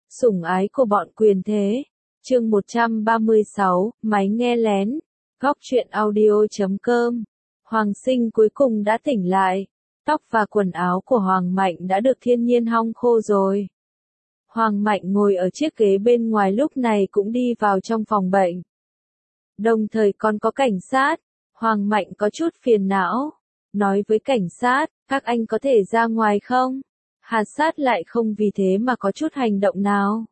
Sủng ái của bọn quyền thế. Chương 136, máy nghe lén. Góc truyện audio.com. Hoàng Sinh cuối cùng đã tỉnh lại. Tóc và quần áo của Hoàng Mạnh đã được thiên nhiên hong khô rồi. Hoàng Mạnh ngồi ở chiếc ghế bên ngoài lúc này cũng đi vào trong phòng bệnh. Đồng thời còn có cảnh sát. Hoàng Mạnh có chút phiền não. Nói với cảnh sát, các anh có thể ra ngoài không? Hà Sát lại không vì thế mà có chút hành động nào.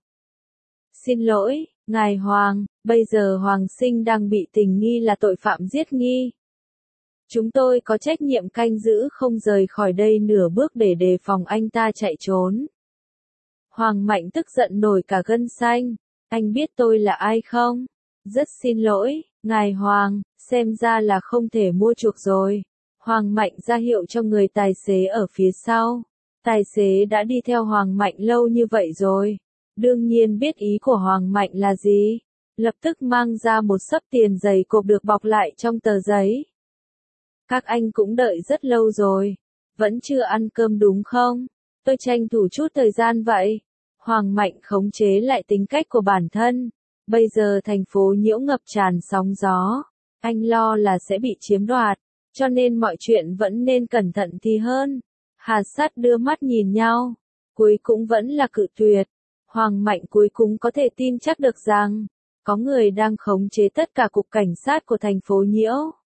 Xin lỗi, ngài Hoàng, bây giờ Hoàng Sinh đang bị tình nghi là tội phạm giết nghi. Chúng tôi có trách nhiệm canh giữ không rời khỏi đây nửa bước để đề phòng anh ta chạy trốn. Hoàng Mạnh tức giận nổi cả gân xanh. Anh biết tôi là ai không? Rất xin lỗi, ngài Hoàng, xem ra là không thể mua chuộc rồi. Hoàng Mạnh ra hiệu cho người tài xế ở phía sau. Tài xế đã đi theo Hoàng Mạnh lâu như vậy rồi. Đương nhiên biết ý của Hoàng Mạnh là gì. Lập tức mang ra một xấp tiền giày cộp được bọc lại trong tờ giấy. Các anh cũng đợi rất lâu rồi. Vẫn chưa ăn cơm đúng không? Tôi tranh thủ chút thời gian vậy. Hoàng Mạnh khống chế lại tính cách của bản thân. Bây giờ thành phố nhiễu ngập tràn sóng gió. Anh lo là sẽ bị chiếm đoạt. Cho nên mọi chuyện vẫn nên cẩn thận thì hơn. Hà Sát đưa mắt nhìn nhau. Cuối cũng vẫn là cự tuyệt. Hoàng Mạnh cuối cùng có thể tin chắc được rằng, có người đang khống chế tất cả cục cảnh sát của thành phố nhiễu.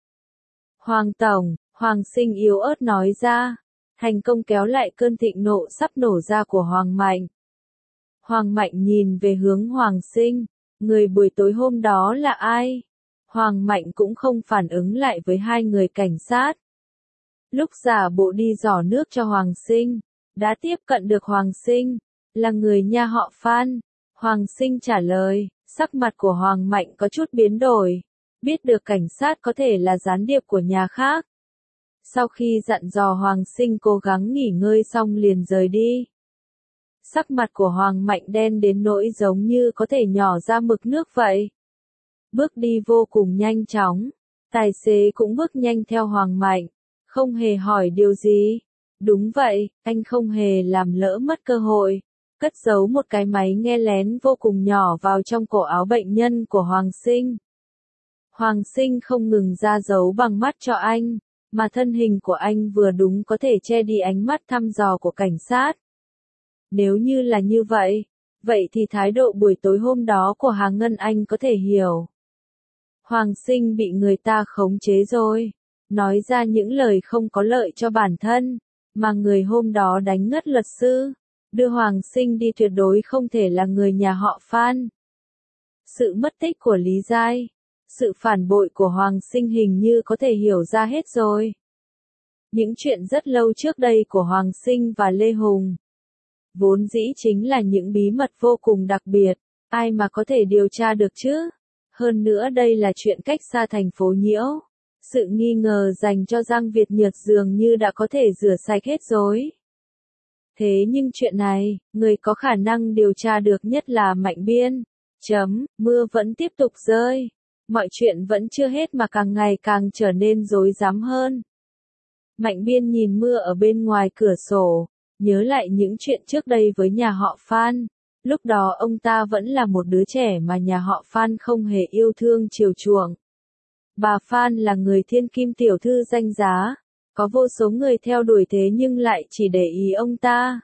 Hoàng Tổng, Hoàng Sinh yếu ớt nói ra. Thành công kéo lại cơn thịnh nộ sắp nổ ra của Hoàng Mạnh. Hoàng Mạnh nhìn về hướng Hoàng Sinh. Người buổi tối hôm đó là ai? Hoàng Mạnh cũng không phản ứng lại với hai người cảnh sát. Lúc giả bộ đi giỏ nước cho Hoàng Sinh, đã tiếp cận được Hoàng Sinh, là người nhà họ Phan. Hoàng Sinh trả lời, sắc mặt của Hoàng Mạnh có chút biến đổi, biết được cảnh sát có thể là gián điệp của nhà khác. Sau khi dặn dò Hoàng Sinh cố gắng nghỉ ngơi xong liền rời đi. Sắc mặt của Hoàng Mạnh đen đến nỗi giống như có thể nhỏ ra mực nước vậy. Bước đi vô cùng nhanh chóng, tài xế cũng bước nhanh theo Hoàng Mạnh, không hề hỏi điều gì. Đúng vậy, anh không hề làm lỡ mất cơ hội, cất giấu một cái máy nghe lén vô cùng nhỏ vào trong cổ áo bệnh nhân của Hoàng Sinh. Hoàng Sinh không ngừng ra dấu bằng mắt cho anh, mà thân hình của anh vừa đúng có thể che đi ánh mắt thăm dò của cảnh sát. Nếu như là như vậy, vậy thì thái độ buổi tối hôm đó của Hà Ngân Anh có thể hiểu. Hoàng Sinh bị người ta khống chế rồi, nói ra những lời không có lợi cho bản thân, mà người hôm đó đánh ngất luật sư, đưa Hoàng Sinh đi tuyệt đối không thể là người nhà họ Phan. Sự mất tích của Lý Giai, sự phản bội của Hoàng Sinh hình như có thể hiểu ra hết rồi. Những chuyện rất lâu trước đây của Hoàng Sinh và Lê Hùng, vốn dĩ chính là những bí mật vô cùng đặc biệt, ai mà có thể điều tra được chứ? Hơn nữa đây là chuyện cách xa thành phố nhiễu. Sự nghi ngờ dành cho Giang Việt Nhật dường như đã có thể rửa sạch hết rồi. Thế nhưng chuyện này, người có khả năng điều tra được nhất là Mạnh Biên. Mưa vẫn tiếp tục rơi. Mọi chuyện vẫn chưa hết mà càng ngày càng trở nên rối rắm hơn. Mạnh Biên nhìn mưa ở bên ngoài cửa sổ, nhớ lại những chuyện trước đây với nhà họ Phan. Lúc đó ông ta vẫn là một đứa trẻ mà nhà họ Phan không hề yêu thương chiều chuộng. Bà Phan là người thiên kim tiểu thư danh giá, có vô số người theo đuổi thế nhưng lại chỉ để ý ông ta.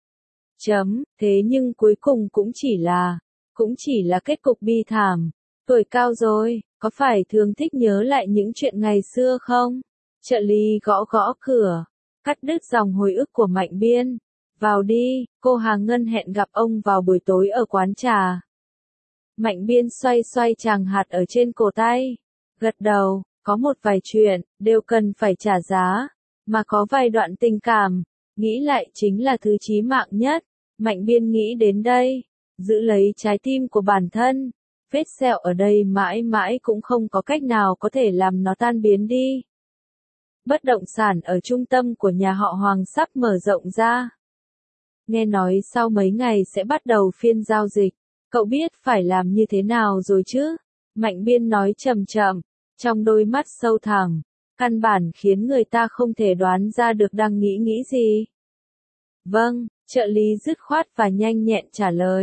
Thế nhưng cuối cùng cũng chỉ là kết cục bi thảm. Tuổi cao rồi, có phải thường thích nhớ lại những chuyện ngày xưa không? Trợ lý gõ gõ cửa, cắt đứt dòng hồi ức của Mạnh Biên. Vào đi, cô Hà Ngân hẹn gặp ông vào buổi tối ở quán trà. Mạnh Biên xoay xoay chàng hạt ở trên cổ tay. Gật đầu, có một vài chuyện, đều cần phải trả giá. Mà có vài đoạn tình cảm, nghĩ lại chính là thứ chí mạng nhất. Mạnh Biên nghĩ đến đây, giữ lấy trái tim của bản thân. Vết sẹo ở đây mãi mãi cũng không có cách nào có thể làm nó tan biến đi. Bất động sản ở trung tâm của nhà họ Hoàng sắp mở rộng ra. Nghe nói sau mấy ngày sẽ bắt đầu phiên giao dịch, cậu biết phải làm như thế nào rồi chứ? Mạnh Biên nói chậm chậm, trong đôi mắt sâu thẳm, căn bản khiến người ta không thể đoán ra được đang nghĩ gì. Vâng, trợ lý dứt khoát và nhanh nhẹn trả lời.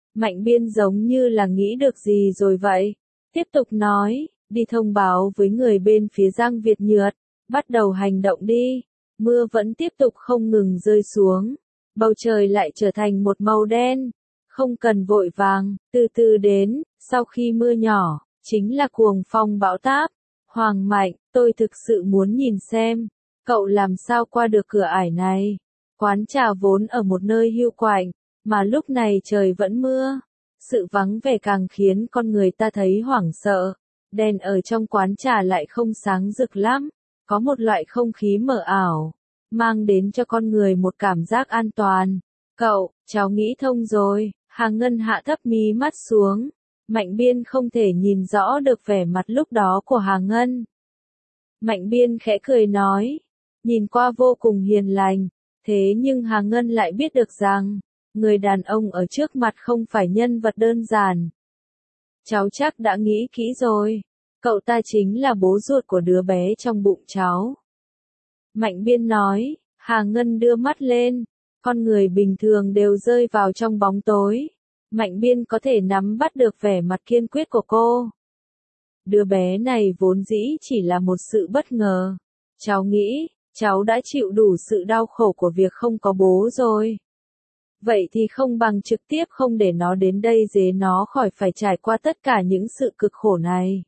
Mạnh Biên giống như là nghĩ được gì rồi vậy. Tiếp tục nói, đi thông báo với người bên phía Giang Việt Nhược, bắt đầu hành động đi. Mưa vẫn tiếp tục không ngừng rơi xuống. Bầu trời lại trở thành một màu đen. Không cần vội vàng, từ từ đến, sau khi mưa nhỏ, chính là cuồng phong bão táp. Hoàng Mạnh, tôi thực sự muốn nhìn xem, cậu làm sao qua được cửa ải này. Quán trà vốn ở một nơi hiu quạnh, mà lúc này trời vẫn mưa. Sự vắng vẻ càng khiến con người ta thấy hoảng sợ. Đèn ở trong quán trà lại không sáng rực lắm, có một loại không khí mờ ảo, mang đến cho con người một cảm giác an toàn. Cậu, cháu nghĩ thông rồi. Hà Ngân hạ thấp mí mắt xuống. Mạnh Biên không thể nhìn rõ được vẻ mặt lúc đó của Hà Ngân. Mạnh Biên khẽ cười nói, nhìn qua vô cùng hiền lành, thế nhưng Hà Ngân lại biết được rằng, người đàn ông ở trước mặt không phải nhân vật đơn giản. Cháu chắc đã nghĩ kỹ rồi, cậu ta chính là bố ruột của đứa bé trong bụng cháu. Mạnh Biên nói, Hà Ngân đưa mắt lên, con người bình thường đều rơi vào trong bóng tối. Mạnh Biên có thể nắm bắt được vẻ mặt kiên quyết của cô. Đứa bé này vốn dĩ chỉ là một sự bất ngờ. Cháu nghĩ, cháu đã chịu đủ sự đau khổ của việc không có bố rồi. Vậy thì không bằng trực tiếp không để nó đến đây dễ nó khỏi phải trải qua tất cả những sự cực khổ này.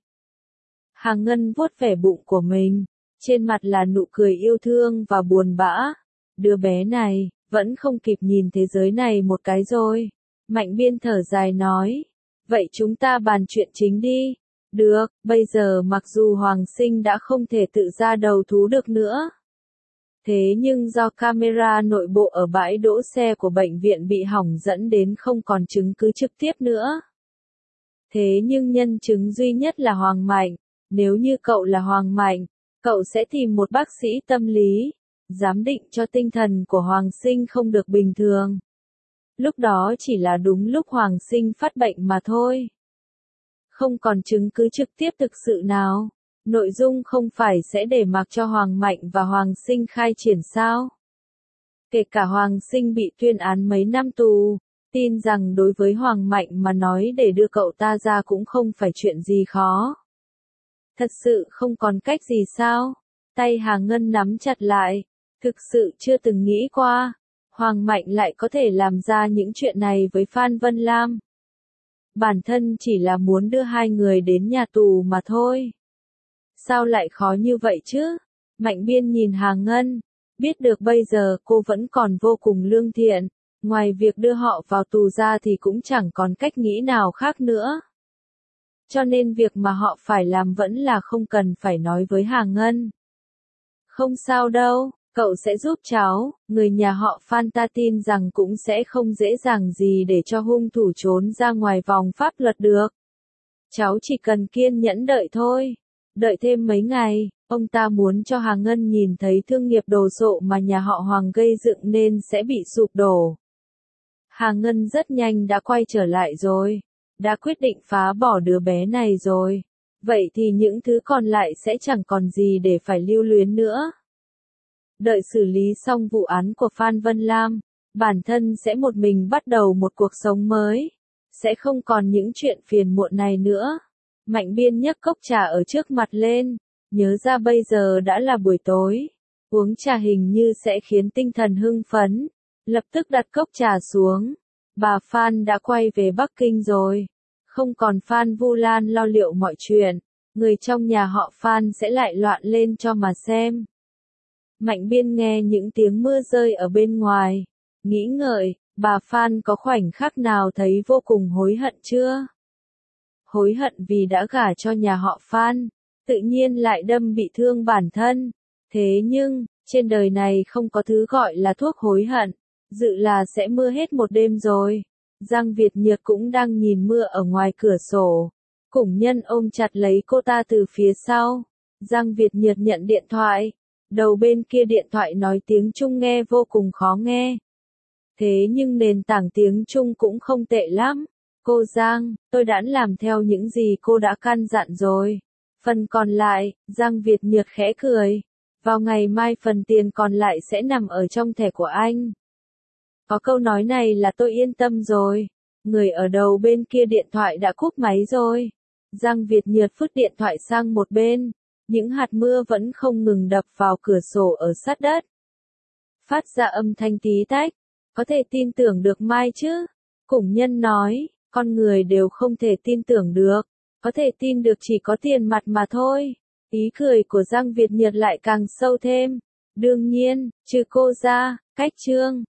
Hà Ngân vuốt vẻ bụng của mình, trên mặt là nụ cười yêu thương và buồn bã. Đứa bé này, vẫn không kịp nhìn thế giới này một cái rồi. Mạnh Biên thở dài nói, vậy chúng ta bàn chuyện chính đi. Được, bây giờ mặc dù Hoàng Sinh đã không thể tự ra đầu thú được nữa. Thế nhưng do camera nội bộ ở bãi đỗ xe của bệnh viện bị hỏng dẫn đến không còn chứng cứ trực tiếp nữa. Thế nhưng nhân chứng duy nhất là Hoàng Mạnh. Nếu như cậu là Hoàng Mạnh, cậu sẽ tìm một bác sĩ tâm lý, giám định cho tinh thần của Hoàng Sinh không được bình thường. Lúc đó chỉ là đúng lúc Hoàng Sinh phát bệnh mà thôi. Không còn chứng cứ trực tiếp thực sự nào. Nội dung không phải sẽ để mặc cho Hoàng Mạnh và Hoàng Sinh khai triển sao? Kể cả Hoàng Sinh bị tuyên án mấy năm tù, tin rằng đối với Hoàng Mạnh mà nói để đưa cậu ta ra cũng không phải chuyện gì khó. Thật sự không còn cách gì sao? Tay Hà Ngân nắm chặt lại, thực sự chưa từng nghĩ qua. Hoàng Mạnh lại có thể làm ra những chuyện này với Phan Vân Lam. Bản thân chỉ là muốn đưa hai người đến nhà tù mà thôi. Sao lại khó như vậy chứ? Mạnh Biên nhìn Hà Ngân, biết được bây giờ cô vẫn còn vô cùng lương thiện, ngoài việc đưa họ vào tù ra thì cũng chẳng còn cách nghĩ nào khác nữa. Cho nên việc mà họ phải làm vẫn là không cần phải nói với Hà Ngân. Không sao đâu. Cậu sẽ giúp cháu, người nhà họ Phan ta tin rằng cũng sẽ không dễ dàng gì để cho hung thủ trốn ra ngoài vòng pháp luật được. Cháu chỉ cần kiên nhẫn đợi thôi. Đợi thêm mấy ngày, ông ta muốn cho Hà Ngân nhìn thấy thương nghiệp đồ sộ mà nhà họ Hoàng gây dựng nên sẽ bị sụp đổ. Hà Ngân rất nhanh đã quay trở lại rồi. Đã quyết định phá bỏ đứa bé này rồi. Vậy thì những thứ còn lại sẽ chẳng còn gì để phải lưu luyến nữa. Đợi xử lý xong vụ án của Phan Vân Lam, bản thân sẽ một mình bắt đầu một cuộc sống mới. Sẽ không còn những chuyện phiền muộn này nữa. Mạnh Biên nhấc cốc trà ở trước mặt lên, nhớ ra bây giờ đã là buổi tối. Uống trà hình như sẽ khiến tinh thần hưng phấn. Lập tức đặt cốc trà xuống. Bà Phan đã quay về Bắc Kinh rồi. Không còn Phan Vu Lan lo liệu mọi chuyện. Người trong nhà họ Phan sẽ lại loạn lên cho mà xem. Mạnh Biên nghe những tiếng mưa rơi ở bên ngoài. Nghĩ ngợi, bà Phan có khoảnh khắc nào thấy vô cùng hối hận chưa? Hối hận vì đã gả cho nhà họ Phan. Tự nhiên lại đâm bị thương bản thân. Thế nhưng, trên đời này không có thứ gọi là thuốc hối hận. Dự là sẽ mưa hết một đêm rồi. Giang Việt Nhược cũng đang nhìn mưa ở ngoài cửa sổ. Củng Nhân ôm chặt lấy cô ta từ phía sau. Giang Việt Nhược nhận điện thoại. Đầu bên kia điện thoại nói tiếng Trung nghe vô cùng khó nghe. Thế nhưng nền tảng tiếng Trung cũng không tệ lắm. Cô Giang, tôi đã làm theo những gì cô đã căn dặn rồi. Phần còn lại, Giang Việt Nhược khẽ cười. Vào ngày mai phần tiền còn lại sẽ nằm ở trong thẻ của anh. Có câu nói này là tôi yên tâm rồi. Người ở đầu bên kia điện thoại đã cúp máy rồi. Giang Việt Nhật vứt điện thoại sang một bên. Những hạt mưa vẫn không ngừng đập vào cửa sổ ở sát đất. Phát ra âm thanh tí tách. Có thể tin tưởng được Mai chứ? Củng Nhân nói, con người đều không thể tin tưởng được. Có thể tin được chỉ có tiền mặt mà thôi. Ý cười của Giang Việt Nhật lại càng sâu thêm. Đương nhiên, trừ cô ra, cách Trương